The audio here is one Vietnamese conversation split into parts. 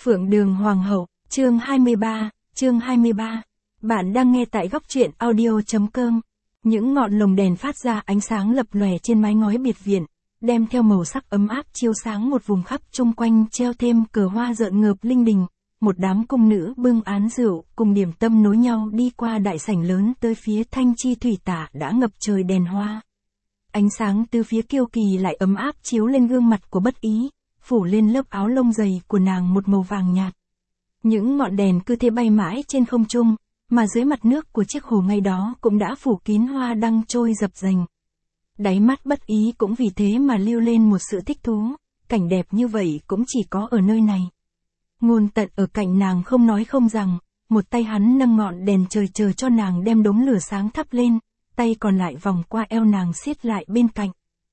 Phượng Đường Hoàng hậu, chương 23. Bạn đang nghe tại góc truyện audio.com. Những ngọn lồng đèn phát ra ánh sáng lập lòe trên mái ngói biệt viện, đem theo màu sắc ấm áp chiếu sáng một vùng khắp chung quanh, treo thêm cờ hoa rợn ngợp linh đình. Một đám cung nữ bưng án rượu cùng điểm tâm nối nhau đi qua đại sảnh lớn tới phía Thanh Chi thủy tạ đã ngập trời đèn hoa. Ánh sáng từ phía kiêu kỳ lại ấm áp chiếu lên gương mặt của Bất Ý, phủ lên lớp áo lông dày của nàng một màu vàng nhạt. Những ngọn đèn cứ thế bay mãi trên không trung, mà dưới mặt nước của chiếc hồ ngay đó cũng đã phủ kín hoa đăng trôi dập dềnh. Đáy mắt Bất Ý cũng vì thế mà lưu lên một sự thích thú, cảnh đẹp như vậy cũng chỉ có ở nơi này. Ngôn Tận ở cạnh nàng không nói không rằng, một tay hắn nâng ngọn đèn trời chờ cho nàng đem đống lửa sáng thắp lên, tay còn lại vòng qua eo nàng siết lại bên cạnh.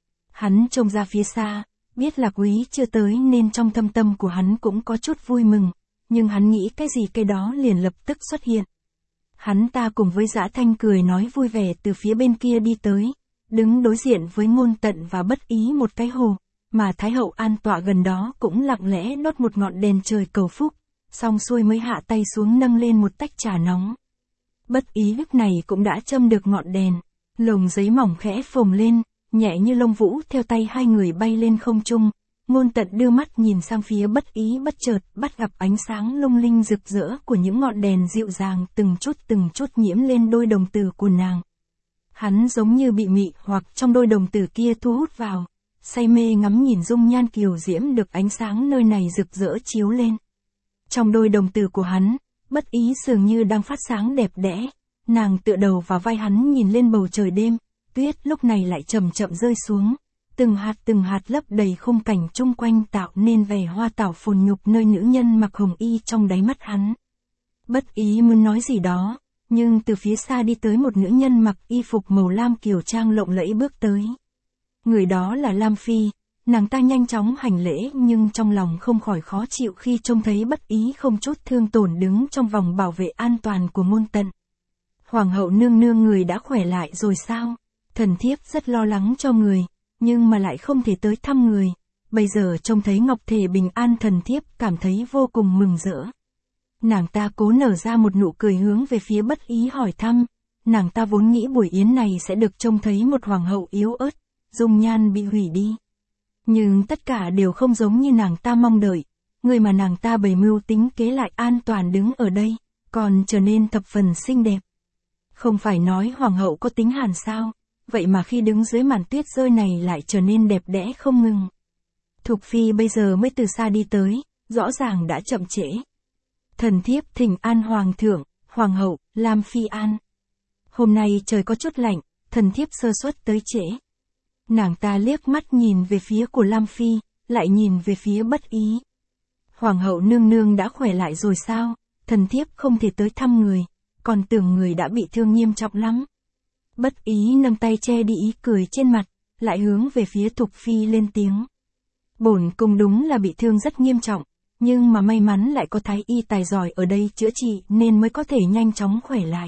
Hắn trông ra phía xa, biết Lạc Úy chưa tới nên trong thâm tâm của hắn cũng có chút vui mừng, nhưng hắn nghĩ cái gì cái đó liền lập tức xuất hiện. Hắn ta cùng với Dã Thanh cười nói vui vẻ từ phía bên kia đi tới, đứng đối diện với Ngôn Tận và Bất Ý một cái hồ, mà Thái hậu an tọa gần đó cũng lặng lẽ đốt một ngọn đèn trời cầu phúc, xong xuôi mới hạ tay xuống nâng lên một tách trà nóng. Bất Ý lúc này cũng đã châm được ngọn đèn, lồng giấy mỏng khẽ phồng lên, nhẹ như lông vũ theo tay hai người bay lên không trung. Ngôn Tận đưa mắt nhìn sang phía Bất Ý, bất chợt bắt gặp ánh sáng lung linh rực rỡ của những ngọn đèn dịu dàng từng chút nhiễm lên đôi đồng tử của nàng. Hắn giống như bị mị hoặc trong đôi đồng tử kia thu hút vào, say mê ngắm nhìn dung nhan kiều diễm được ánh sáng nơi này rực rỡ chiếu lên. Trong đôi đồng tử của hắn, Bất Ý dường như đang phát sáng đẹp đẽ, nàng tựa đầu vào vai hắn nhìn lên bầu trời đêm, tuyết lúc này lại chậm chậm rơi xuống, từng hạt lấp đầy khung cảnh chung quanh tạo nên vẻ hoa tảo phồn nhục nơi nữ nhân mặc hồng y trong đáy mắt hắn. Bất Ý muốn nói gì đó, nhưng từ phía xa đi tới một nữ nhân mặc y phục màu lam kiều trang lộng lẫy bước tới. Người đó là Lam Phi, nàng ta nhanh chóng hành lễ nhưng trong lòng không khỏi khó chịu khi trông thấy Bất Ý không chút thương tổn đứng trong vòng bảo vệ an toàn của Ngôn Tận. Hoàng hậu nương nương, người đã khỏe lại rồi sao? Thần thiếp rất lo lắng cho người, nhưng mà lại không thể tới thăm người. Bây giờ trông thấy Ngọc Thể bình an, thần thiếp cảm thấy vô cùng mừng rỡ. Nàng ta cố nở ra một nụ cười hướng về phía Bất Ý hỏi thăm. Nàng ta vốn nghĩ buổi yến này sẽ được trông thấy một hoàng hậu yếu ớt, dung nhan bị hủy đi. Nhưng tất cả đều không giống như nàng ta mong đợi. Người mà nàng ta bày mưu tính kế lại an toàn đứng ở đây, còn trở nên thập phần xinh đẹp. Không phải nói hoàng hậu có tính hàn sao, vậy mà khi đứng dưới màn tuyết rơi này lại trở nên đẹp đẽ không ngừng. Thục Phi bây giờ mới từ xa đi tới, rõ ràng đã chậm trễ. Thần thiếp thỉnh an hoàng thượng, hoàng hậu, Lam Phi an. Hôm nay trời có chút lạnh, thần thiếp sơ suất tới trễ. Nàng ta liếc mắt nhìn về phía của Lam Phi, lại nhìn về phía Bất Ý. Hoàng hậu nương nương đã khỏe lại rồi sao? Thần thiếp không thể tới thăm người, còn tưởng người đã bị thương nghiêm trọng lắm. Bất Ý nâng tay che đi ý cười trên mặt, lại hướng về phía Thục Phi lên tiếng. Bổn cung đúng là bị thương rất nghiêm trọng, nhưng mà may mắn lại có thái y tài giỏi ở đây chữa trị nên mới có thể nhanh chóng khỏe lại.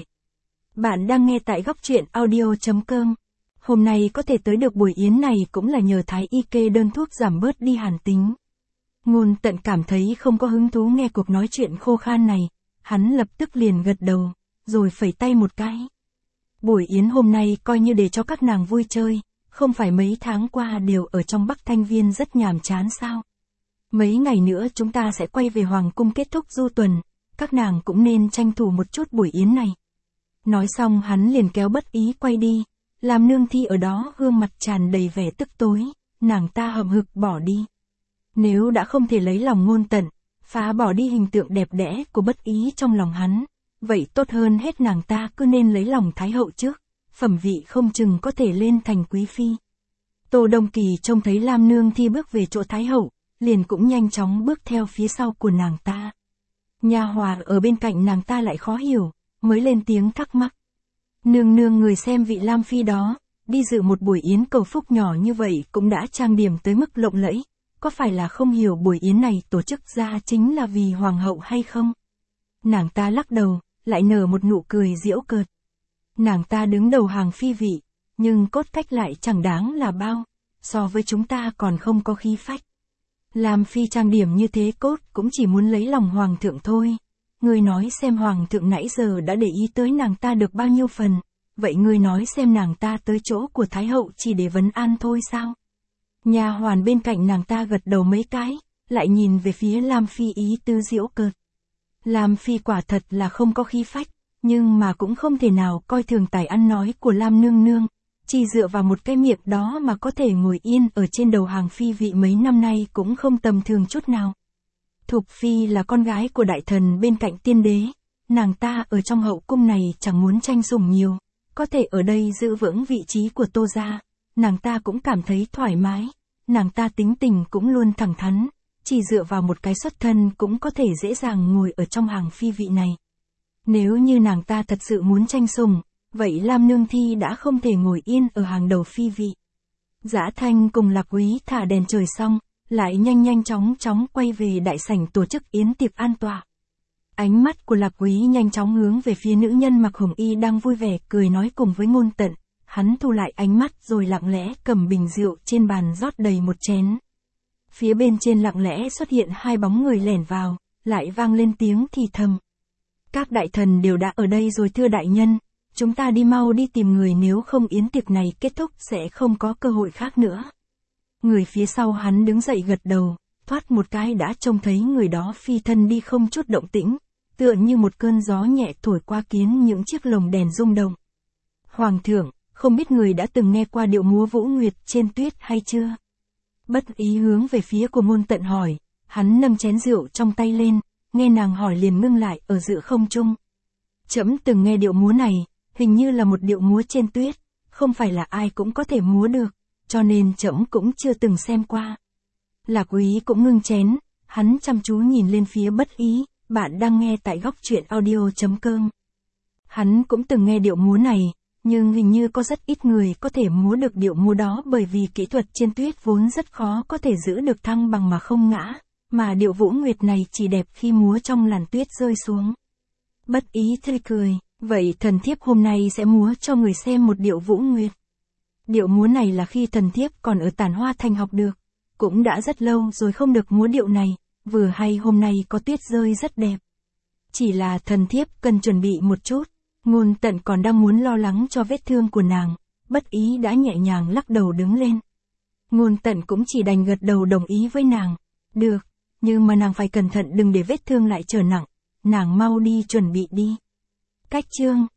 Bạn đang nghe tại góc truyện audio.com. Hôm nay có thể tới được buổi yến này cũng là nhờ thái y kê đơn thuốc giảm bớt đi hàn tính. Ngôn Tận cảm thấy không có hứng thú nghe cuộc nói chuyện khô khan này, hắn lập tức liền gật đầu, rồi phẩy tay một cái. Buổi yến hôm nay coi như để cho các nàng vui chơi, không phải mấy tháng qua đều ở trong Bắc Thanh Viên rất nhàm chán sao? Mấy ngày nữa chúng ta sẽ quay về Hoàng cung kết thúc du tuần, các nàng cũng nên tranh thủ một chút buổi yến này. Nói xong hắn liền kéo Bất Ý quay đi, làm nương thi ở đó gương mặt tràn đầy vẻ tức tối, nàng ta hậm hực bỏ đi. Nếu đã không thể lấy lòng Ngôn Tận, phá bỏ đi hình tượng đẹp đẽ của Bất Ý trong lòng hắn, vậy tốt hơn hết nàng ta cứ nên lấy lòng Thái hậu trước, phẩm vị không chừng có thể lên thành quý phi. Tô Đông Kỳ trông thấy Lam nương thi bước về chỗ Thái hậu, liền cũng nhanh chóng bước theo phía sau của nàng ta. Nha hoàn ở bên cạnh nàng ta lại khó hiểu, mới lên tiếng thắc mắc. Nương nương, người xem vị Lam Phi đó, đi dự một buổi yến cầu phúc nhỏ như vậy cũng đã trang điểm tới mức lộng lẫy, có phải là không hiểu buổi yến này tổ chức ra chính là vì hoàng hậu hay không? Nàng ta lắc đầu, lại nở một nụ cười giễu cợt. Nàng ta đứng đầu hàng phi vị, nhưng cốt cách lại chẳng đáng là bao, so với chúng ta còn không có khí phách. Lam Phi trang điểm như thế cốt cũng chỉ muốn lấy lòng hoàng thượng thôi. Ngươi nói xem hoàng thượng nãy giờ đã để ý tới nàng ta được bao nhiêu phần, vậy ngươi nói xem nàng ta tới chỗ của Thái hậu chỉ để vấn an thôi sao? Nha hoàn bên cạnh nàng ta gật đầu mấy cái, lại nhìn về phía Lam Phi ý tứ giễu cợt. Lam Phi quả thật là không có khí phách, nhưng mà cũng không thể nào coi thường tài ăn nói của Lam nương nương, chỉ dựa vào một cái miệng đó mà có thể ngồi yên ở trên đầu hàng phi vị mấy năm nay cũng không tầm thường chút nào. Thục Phi là con gái của đại thần bên cạnh tiên đế, nàng ta ở trong hậu cung này chẳng muốn tranh sủng nhiều, có thể ở đây giữ vững vị trí của Tô gia, nàng ta cũng cảm thấy thoải mái, nàng ta tính tình cũng luôn thẳng thắn, chỉ dựa vào một cái xuất thân cũng có thể dễ dàng ngồi ở trong hàng phi vị này. Nếu như nàng ta thật sự muốn tranh sủng, vậy Lam Nương Thi đã không thể ngồi yên ở hàng đầu phi vị. Dã Thanh cùng Lạc Quý thả đèn trời xong, lại nhanh chóng quay về đại sảnh tổ chức yến tiệc an tọa. Ánh mắt của Lạc Quý nhanh chóng hướng về phía nữ nhân mặc hồng y đang vui vẻ cười nói cùng với Ngôn Tận, hắn thu lại ánh mắt rồi lặng lẽ cầm bình rượu trên bàn rót đầy một chén. Phía bên trên lặng lẽ xuất hiện hai bóng người lẻn vào, lại vang lên tiếng thì thầm. Các đại thần đều đã ở đây rồi thưa đại nhân, chúng ta đi mau đi tìm người nếu không yến tiệc này kết thúc sẽ không có cơ hội khác nữa. Người phía sau hắn đứng dậy gật đầu, thoát một cái đã trông thấy người đó phi thân đi không chút động tĩnh, tựa như một cơn gió nhẹ thổi qua kiến những chiếc lồng đèn rung động. Hoàng thượng, không biết người đã từng nghe qua điệu múa Vũ Nguyệt trên tuyết hay chưa? Bất ý hướng về phía của Ngôn Tận hỏi, hắn nâng chén rượu trong tay lên, nghe nàng hỏi liền ngưng lại ở giữa không trung. Trẫm từng nghe điệu múa này, hình như là một điệu múa trên tuyết, không phải là ai cũng có thể múa được, cho nên trẫm cũng chưa từng xem qua. Lạc Quý cũng ngưng chén, hắn chăm chú nhìn lên phía Bất Ý, bạn đang nghe tại góc truyện audio.com. Hắn cũng từng nghe điệu múa này, nhưng hình như có rất ít người có thể múa được điệu múa đó bởi vì kỹ thuật trên tuyết vốn rất khó có thể giữ được thăng bằng mà không ngã, mà điệu Vũ Nguyệt này chỉ đẹp khi múa trong làn tuyết rơi xuống. Bất Ý tươi cười, vậy thần thiếp hôm nay sẽ múa cho người xem một điệu Vũ Nguyệt. Điệu múa này là khi thần thiếp còn ở Tản Hoa Thành học được, cũng đã rất lâu rồi không được múa điệu này, vừa hay hôm nay có tuyết rơi rất đẹp. Chỉ là thần thiếp cần chuẩn bị một chút. Ngôn Tận còn đang muốn lo lắng cho vết thương của nàng, Bất Ý đã nhẹ nhàng lắc đầu đứng lên. Ngôn Tận cũng chỉ đành gật đầu đồng ý với nàng. Được, nhưng mà nàng phải cẩn thận đừng để vết thương lại trở nặng, nàng mau đi chuẩn bị đi. Cách chương